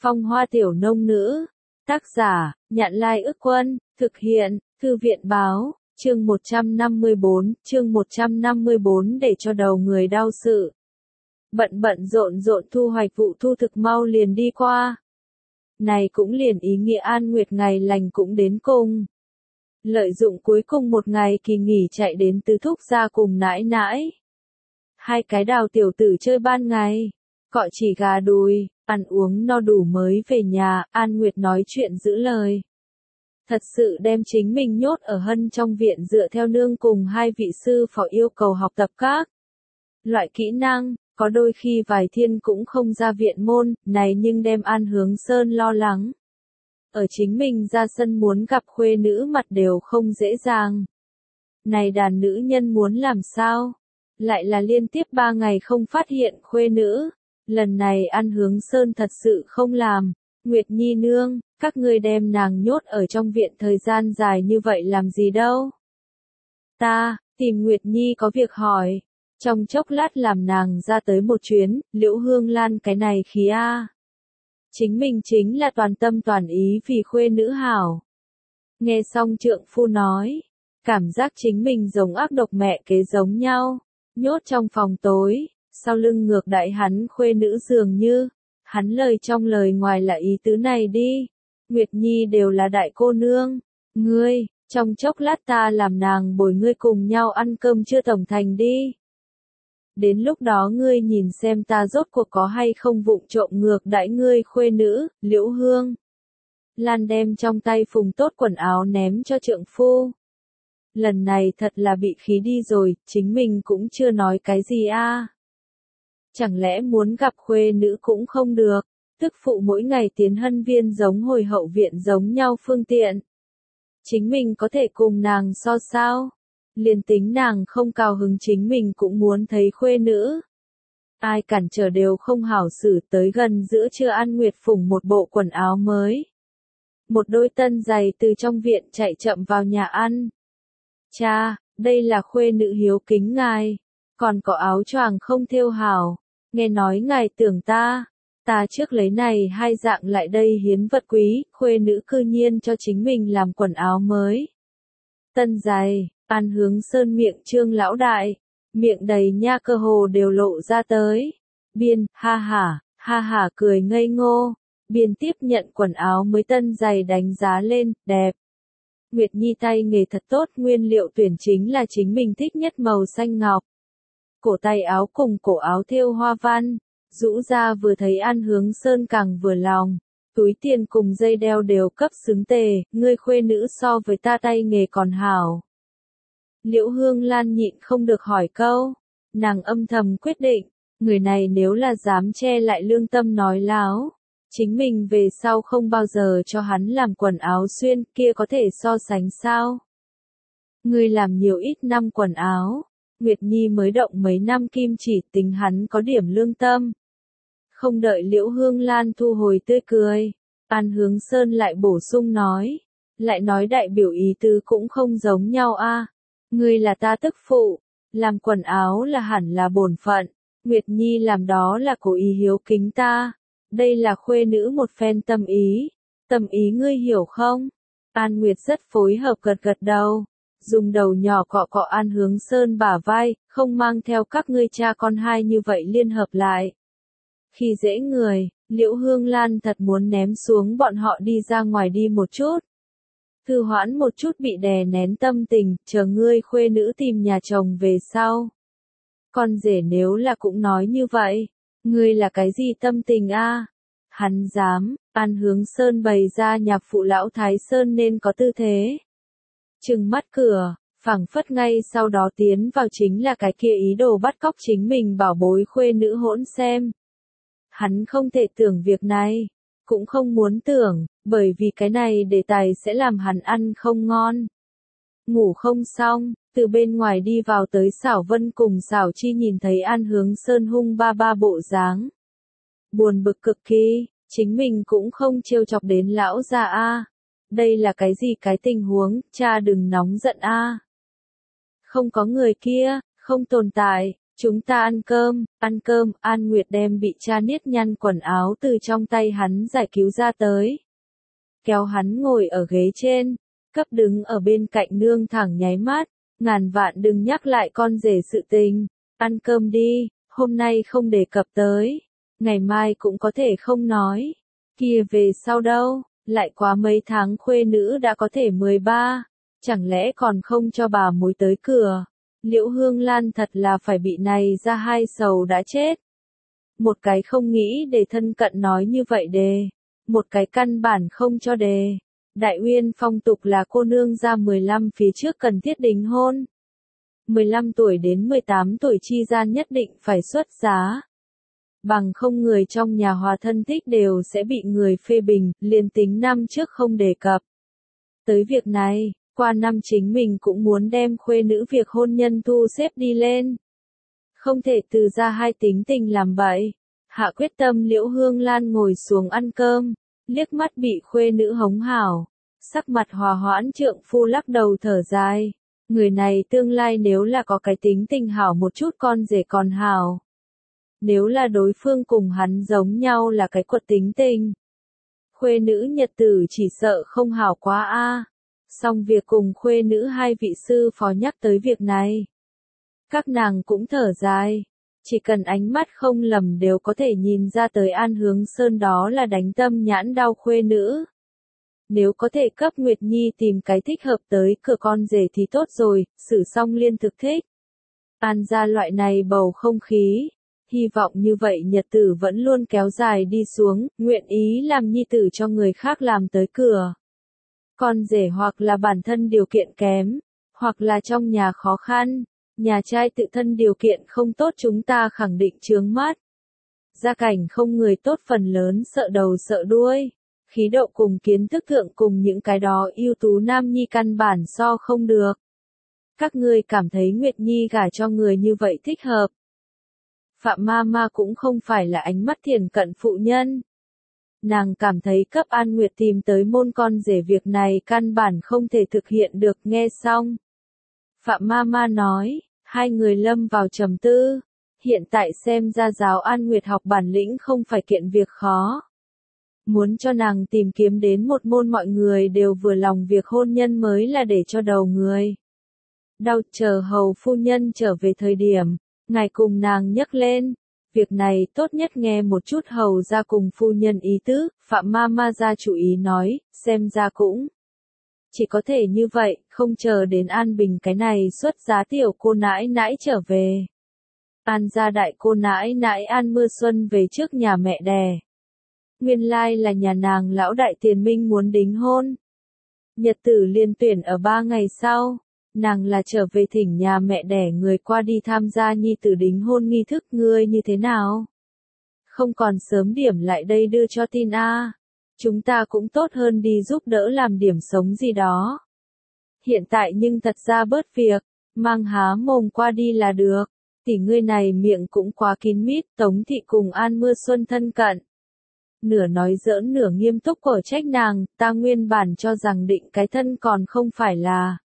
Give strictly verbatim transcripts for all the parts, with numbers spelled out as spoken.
Phong hoa tiểu nông nữ. Tác giả, Nhạn Lai Ức Quân, thực hiện, Thư viện báo, chương một trăm năm mươi bốn, chương một trăm năm mươi bốn để cho đầu người đau sự. Bận bận rộn rộn thu hoạch vụ thu thực mau liền đi qua. Này cũng liền ý nghĩa An Nguyệt ngày lành cũng đến cùng. Lợi dụng cuối cùng một ngày kỳ nghỉ chạy đến Tứ Thúc gia cùng nãi nãi. Hai cái đào tiểu tử chơi ban ngày, cọ chỉ gà đùi, ăn uống no đủ mới về nhà, An Nguyệt nói chuyện giữ lời. Thật sự đem chính mình nhốt ở hân trong viện dựa theo nương cùng hai vị sư phó yêu cầu học tập các loại kỹ năng, có đôi khi vài thiên cũng không ra viện môn, này nhưng đem An Hướng Sơn lo lắng. Ở chính mình ra sân muốn gặp khuê nữ mặt đều không dễ dàng. Này đàn nữ nhân muốn làm sao? Lại là liên tiếp ba ngày không phát hiện khuê nữ. Lần này An Hướng Sơn thật sự không làm. Nguyệt Nhi nương, các ngươi đem nàng nhốt ở trong viện thời gian dài như vậy làm gì đâu? Ta, tìm Nguyệt Nhi có việc hỏi. Trong chốc lát làm nàng ra tới một chuyến, Liễu Hương Lan cái này khí a. Chính mình chính là toàn tâm toàn ý vì khuê nữ hảo. Nghe xong trượng phu nói, cảm giác chính mình giống ác độc mẹ kế giống nhau, nhốt trong phòng tối, sau lưng ngược đại hắn khuê nữ dường như, hắn lời trong lời ngoài là ý tứ này đi, Nguyệt Nhi đều là đại cô nương, ngươi, trong chốc lát ta làm nàng bồi ngươi cùng nhau ăn cơm chưa tổng thành đi. Đến lúc đó ngươi nhìn xem ta rốt cuộc có hay không vụng trộm ngược đãi ngươi khuê nữ, Liễu Hương. Lan đem trong tay phùng tốt quần áo ném cho trượng phu. Lần này thật là bị khí đi rồi, chính mình cũng chưa nói cái gì a. Chẳng lẽ muốn gặp khuê nữ cũng không được, tức phụ mỗi ngày tiến hân viên giống hồi hậu viện giống nhau phương tiện. Chính mình có thể cùng nàng so sao? Liền tính nàng không cao hứng chính mình cũng muốn thấy khuê nữ. Ai cản trở đều không hảo xử, tới gần giữa trưa An Nguyệt phủng một bộ quần áo mới. Một đôi tân giày từ trong viện chạy chậm vào nhà ăn. Cha, đây là khuê nữ hiếu kính ngài. Còn có áo choàng không thêu hảo. Nghe nói ngài tưởng ta. Ta trước lấy này hai dạng lại đây hiến vật quý. Khuê nữ cư nhiên cho chính mình làm quần áo mới. Tân giày. An Hướng Sơn miệng trương lão đại, miệng đầy nha cơ hồ đều lộ ra tới. Biên, ha hả, ha hả cười ngây ngô. Biên tiếp nhận quần áo mới tân giày đánh giá lên, đẹp. Nguyệt Nhi tay nghề thật tốt, nguyên liệu tuyển chính là chính mình thích nhất màu xanh ngọc. Cổ tay áo cùng cổ áo thêu hoa văn, rũ ra vừa thấy An Hướng Sơn càng vừa lòng. Túi tiền cùng dây đeo đều cấp xứng tề, ngươi khuê nữ so với ta tay nghề còn hảo. Liễu Hương Lan nhịn không được hỏi câu, nàng âm thầm quyết định, người này nếu là dám che lại lương tâm nói láo, chính mình về sau không bao giờ cho hắn làm quần áo xuyên, kia có thể so sánh sao? Người làm nhiều ít năm quần áo, Nguyệt Nhi mới động mấy năm kim chỉ, tính hắn có điểm lương tâm. Không đợi Liễu Hương Lan thu hồi tươi cười, An Hướng Sơn lại bổ sung nói, lại nói đại biểu ý tứ cũng không giống nhau a. Ngươi là ta tức phụ, làm quần áo là hẳn là bổn phận, Nguyệt Nhi làm đó là cố ý hiếu kính ta, đây là khuê nữ một phen tâm ý, tâm ý ngươi hiểu không? An Nguyệt rất phối hợp gật gật đầu, dùng đầu nhỏ cọ cọ An Hướng Sơn bả vai, không mang theo các ngươi cha con hai như vậy liên hợp lại. Khi dễ người, Liễu Hương Lan thật muốn ném xuống bọn họ đi ra ngoài đi một chút. Thư hoãn một chút bị đè nén tâm tình, chờ ngươi khuê nữ tìm nhà chồng về sau. Con rể nếu là cũng nói như vậy, ngươi là cái gì tâm tình a? Hắn dám, An Hướng Sơn bày ra nhạc phụ lão Thái Sơn nên có tư thế. Trừng mắt cửa, phảng phất ngay sau đó tiến vào chính là cái kia ý đồ bắt cóc chính mình bảo bối khuê nữ hỗn xem. Hắn không thể tưởng việc này. Cũng không muốn tưởng, bởi vì cái này đề tài sẽ làm hắn ăn không ngon. Ngủ không xong, từ bên ngoài đi vào tới Xảo Vân cùng Xảo Chi nhìn thấy An Hướng Sơn hung ba ba bộ dáng. Buồn bực cực kỳ, chính mình cũng không trêu chọc đến lão già a. Đây là cái gì cái tình huống, cha đừng nóng giận a. Không có người kia, không tồn tại, Chúng ta ăn cơm, ăn cơm, An Nguyệt đem bị cha niết nhăn quần áo từ trong tay hắn giải cứu ra tới. Kéo hắn ngồi ở ghế trên, cấp đứng ở bên cạnh nương thẳng nháy mắt, ngàn vạn đừng nhắc lại con rể sự tình, ăn cơm đi, hôm nay không đề cập tới, ngày mai cũng có thể không nói, kia về sau đâu, lại quá mấy tháng khuê nữ đã có thể mười ba, chẳng lẽ còn không cho bà mối tới cửa. Liễu Hương Lan thật là phải bị này ra hai sầu đã chết. Một cái không nghĩ để thân cận nói như vậy đề, một cái căn bản không cho đề. Đại Uyên phong tục là cô nương ra mười lăm phía trước cần thiết đính hôn. mười lăm tuổi đến mười tám tuổi chi gian nhất định phải xuất giá. Bằng không người trong nhà hòa thân thích đều sẽ bị người phê bình, liền tính năm trước không đề cập. Tới việc này, qua năm chính mình cũng muốn đem khuê nữ việc hôn nhân thu xếp đi lên. Không thể từ ra hai tính tình làm bậy. Hạ quyết tâm Liễu Hương Lan ngồi xuống ăn cơm, liếc mắt bị khuê nữ hống hảo. Sắc mặt hòa hoãn trượng phu lắc đầu thở dài. Người này tương lai nếu là có cái tính tình hảo một chút con rể còn hảo. Nếu là đối phương cùng hắn giống nhau là cái quật tính tình. Khuê nữ nhật tử chỉ sợ không hảo quá a. Xong việc cùng khuê nữ hai vị sư phó nhắc tới việc này. Các nàng cũng thở dài. Chỉ cần ánh mắt không lầm đều có thể nhìn ra tới An Hướng Sơn đó là đánh tâm nhãn đau khuê nữ. Nếu có thể cấp Nguyệt Nhi tìm cái thích hợp tới cửa con rể thì tốt rồi, xử xong liên thực thích. An ra loại này bầu không khí. Hy vọng như vậy nhật tử vẫn luôn kéo dài đi xuống, nguyện ý làm nhi tử cho người khác làm tới cửa. Con rể hoặc là bản thân điều kiện kém, hoặc là trong nhà khó khăn, nhà trai tự thân điều kiện không tốt chúng ta khẳng định chướng mắt. Gia cảnh không người tốt phần lớn sợ đầu sợ đuôi, khí độ cùng kiến thức thượng cùng những cái đó ưu tú nam nhi căn bản so không được. Các ngươi cảm thấy Nguyệt Nhi gả cho người như vậy thích hợp. Phạm ma ma cũng không phải là ánh mắt thiền cận phụ nhân. Nàng cảm thấy cấp An Nguyệt tìm tới môn con rể việc này căn bản không thể thực hiện được nghe xong. Phạm ma ma nói, hai người lâm vào trầm tư. Hiện tại xem ra giáo An Nguyệt học bản lĩnh không phải kiện việc khó. Muốn cho nàng tìm kiếm đến một môn mọi người đều vừa lòng việc hôn nhân mới là để cho đầu người. Đau chờ hầu phu nhân trở về thời điểm, ngài cùng nàng nhắc lên. Việc này tốt nhất nghe một chút hầu ra cùng phu nhân ý tứ, Phạm ma ma ra chủ ý nói, xem ra cũng. Chỉ có thể như vậy, không chờ đến An Bình cái này xuất giá tiểu cô nãi nãi trở về. An gia đại cô nãi nãi An Mưa Xuân về trước nhà mẹ đẻ. Nguyên lai là nhà nàng lão đại tiền minh muốn đính hôn. Nhật tử liên tuyển ở ba ngày sau. Nàng là trở về thỉnh nhà mẹ đẻ người qua đi tham gia nhi tử đính hôn nghi thức ngươi như thế nào? Không còn sớm điểm lại đây đưa cho tin a. Chúng ta cũng tốt hơn đi giúp đỡ làm điểm sống gì đó. Hiện tại nhưng thật ra bớt việc, mang há mồm qua đi là được. Tỷ ngươi này miệng cũng quá kín mít, Tống thị cùng An Mưa Xuân thân cận. Nửa nói giỡn nửa nghiêm túc của trách nàng, ta nguyên bản cho rằng định cái thân còn không phải là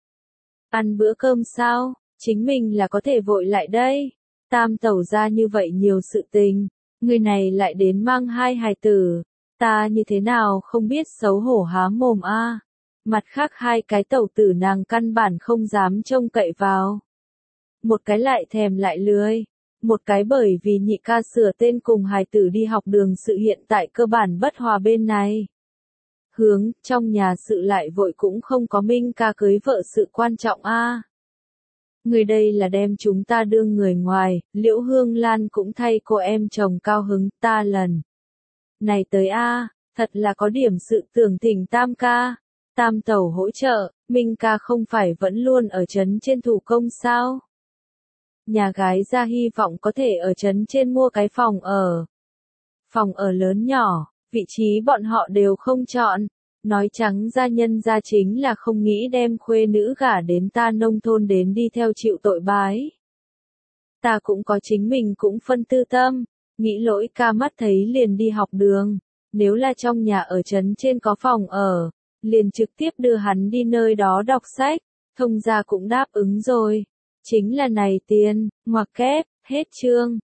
ăn bữa cơm sao, chính mình là có thể vội lại đây. Tam tẩu ra như vậy nhiều sự tình, người này lại đến mang hai hài tử, ta như thế nào không biết xấu hổ há mồm a. Mặt khác hai cái tẩu tử nàng căn bản không dám trông cậy vào. Một cái lại thèm lại lười, một cái bởi vì nhị ca sửa tên cùng hài tử đi học đường sự hiện tại cơ bản bất hòa bên này. Hướng, trong nhà sự lại vội cũng không có Minh ca cưới vợ sự quan trọng a. Người đây là đem chúng ta đưa người ngoài, Liễu Hương Lan cũng thay cô em chồng cao hứng, ta lần này tới a, thật là có điểm sự tưởng thỉnh Tam ca, Tam tẩu hỗ trợ, Minh ca không phải vẫn luôn ở trấn trên thủ công sao? Nhà gái ra hy vọng có thể ở trấn trên mua cái phòng ở. Phòng ở lớn nhỏ, vị trí bọn họ đều không chọn. Nói trắng ra nhân ra chính là không nghĩ đem khuê nữ gả đến ta nông thôn đến đi theo chịu tội bái. Ta cũng có chính mình cũng phân tư tâm, nghĩ lỗi ca mắt thấy liền đi học đường. Nếu là trong nhà ở trấn trên có phòng ở, liền trực tiếp đưa hắn đi nơi đó đọc sách, thông gia cũng đáp ứng rồi. Chính là này tiền, ngoặc kép, Hết chương.